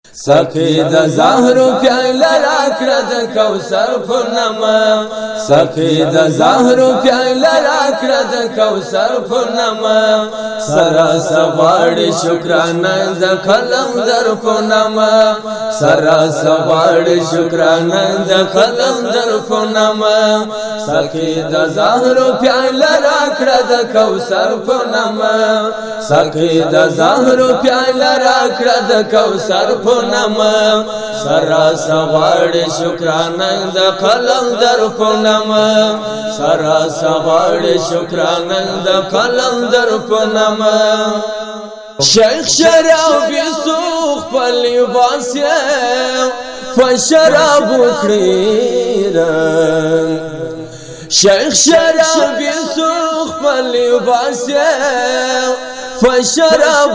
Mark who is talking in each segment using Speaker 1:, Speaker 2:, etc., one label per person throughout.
Speaker 1: سقی د زهرو پیاله راکړه د کوثر پورنما سقی د زهرو پیاله راکړه د کوثر پورنما سرا سغواړي شکرانه د قلندر پورنما سرا سغواړي شکرانه د قلندر پورنما سقی د زهرو پیاله راکړه د کوثر پورنما سقی د زهرو پیاله راکړه د کوثر پورنما سرا سغواړي شکرانه د قلندر پورنما سرا سغواړي شکرانه د قلندر پورنما شیخ شرابی سوخ په لباس فشراب کړی شیخ شرابی سوخ په لباس فشراب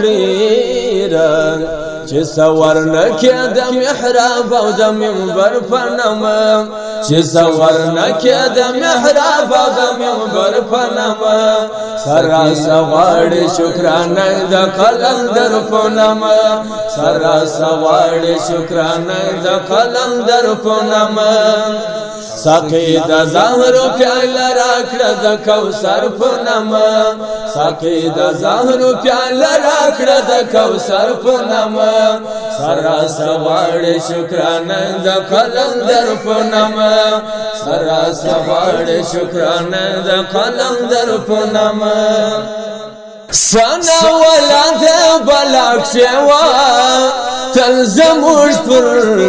Speaker 1: کړی چې سوار نکې د محراب او د منبر پنما چې سوار نکې د محراب او د منبر پنما سرا سغواړي شکرانه د قلندر پنما سرا سغواړي شکرانه د قلندر پنما سقی د زهرو پیاله راکړه د کوثر پورنما سقی د زهرو پیاله راکړه د کوثر پورنما سرا سغواړي شکرانه د قلندر پورنما سرا سغواړي شکرانه د قلندر پورنما سنا ولاد بلاک شوا تل زموږ پر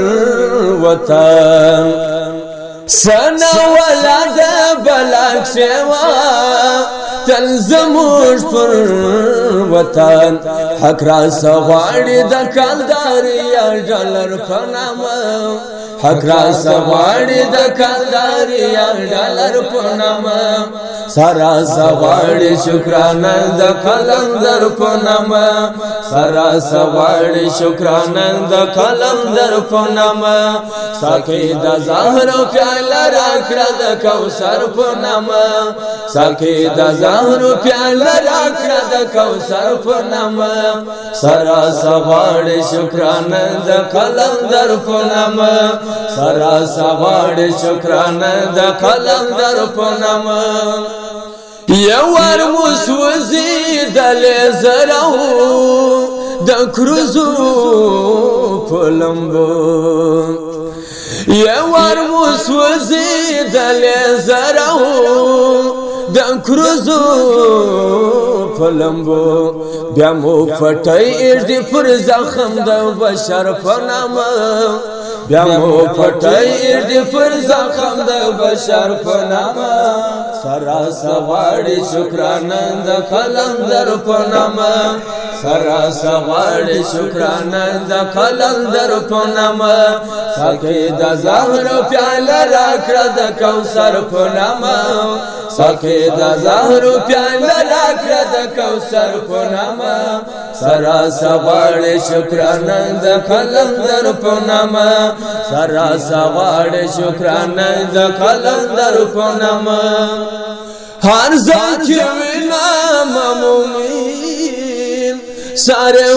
Speaker 1: وطن سنا ولاد بلاک شوا تل زموږ پر وطن حق را سغواړي د کلداري ډالر پنما حق را سغواړي د کلداري ډالر پنما سرا سغواړي شکرانه د قلندر پنما سرا سغواړي شکرانه د قلندر پنما سقی د زهرو پیاله راکړه د کوثر پورنما سقی د زهرو پیاله راکړه د کوثر پورنما سرا سغواړي شکرانه د قلندر پورنما سرا سغواړي شکرانه د قلندر پورنما یوار مسوزی دل زرو د کروزو پلمبو یوار مسوزی دل زرو د کروزو پلمبو بیا مو پټای اړدی پر زخم د بشر پنما بیا مو پټای اړدی پر زخم د بشر پنما سرا سغواړي شکرانه د قلندر پنما سرا سغواړي شکرانه د قلندر پنما سقی د زهرو پیاله راکړه د کوثر پنما سقی د زهرو پیاله راکړه د کوثر پنما سرا سغواړي شکرانه د قلندر پنما سرا سغواړي شکرانه د قلندر پنما هر ځای کې وینم مومن ساره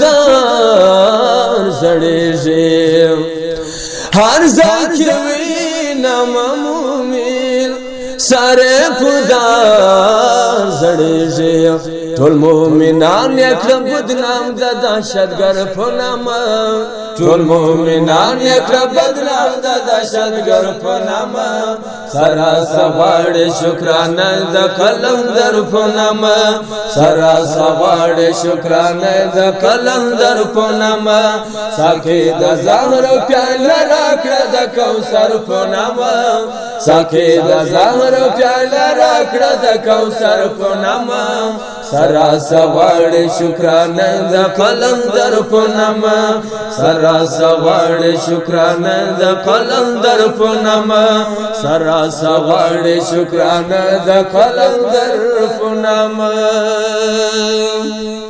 Speaker 1: خدای زړېږي هر ځای کې وینم مومن ساره خدای زړېږي ټول مومنان یکرم بدنام د دهشتګر پنما ټول مومنان یکرم بدنام د دهشتګر پنما سرا سغواړي شکرانه د قلندر پنما سرا سغواړي شکرانه د قلندر پنما سقی د زهرو پیاله راکړه د کوثر پنما سقی د زهرو پیاله راکړه د کوثر پنما سرا سغواړي شکرانه د قلندر پنما سرا سغواړي شکرانه د قلندر پنما سرا سغواړي شکرانه د قلندر پنما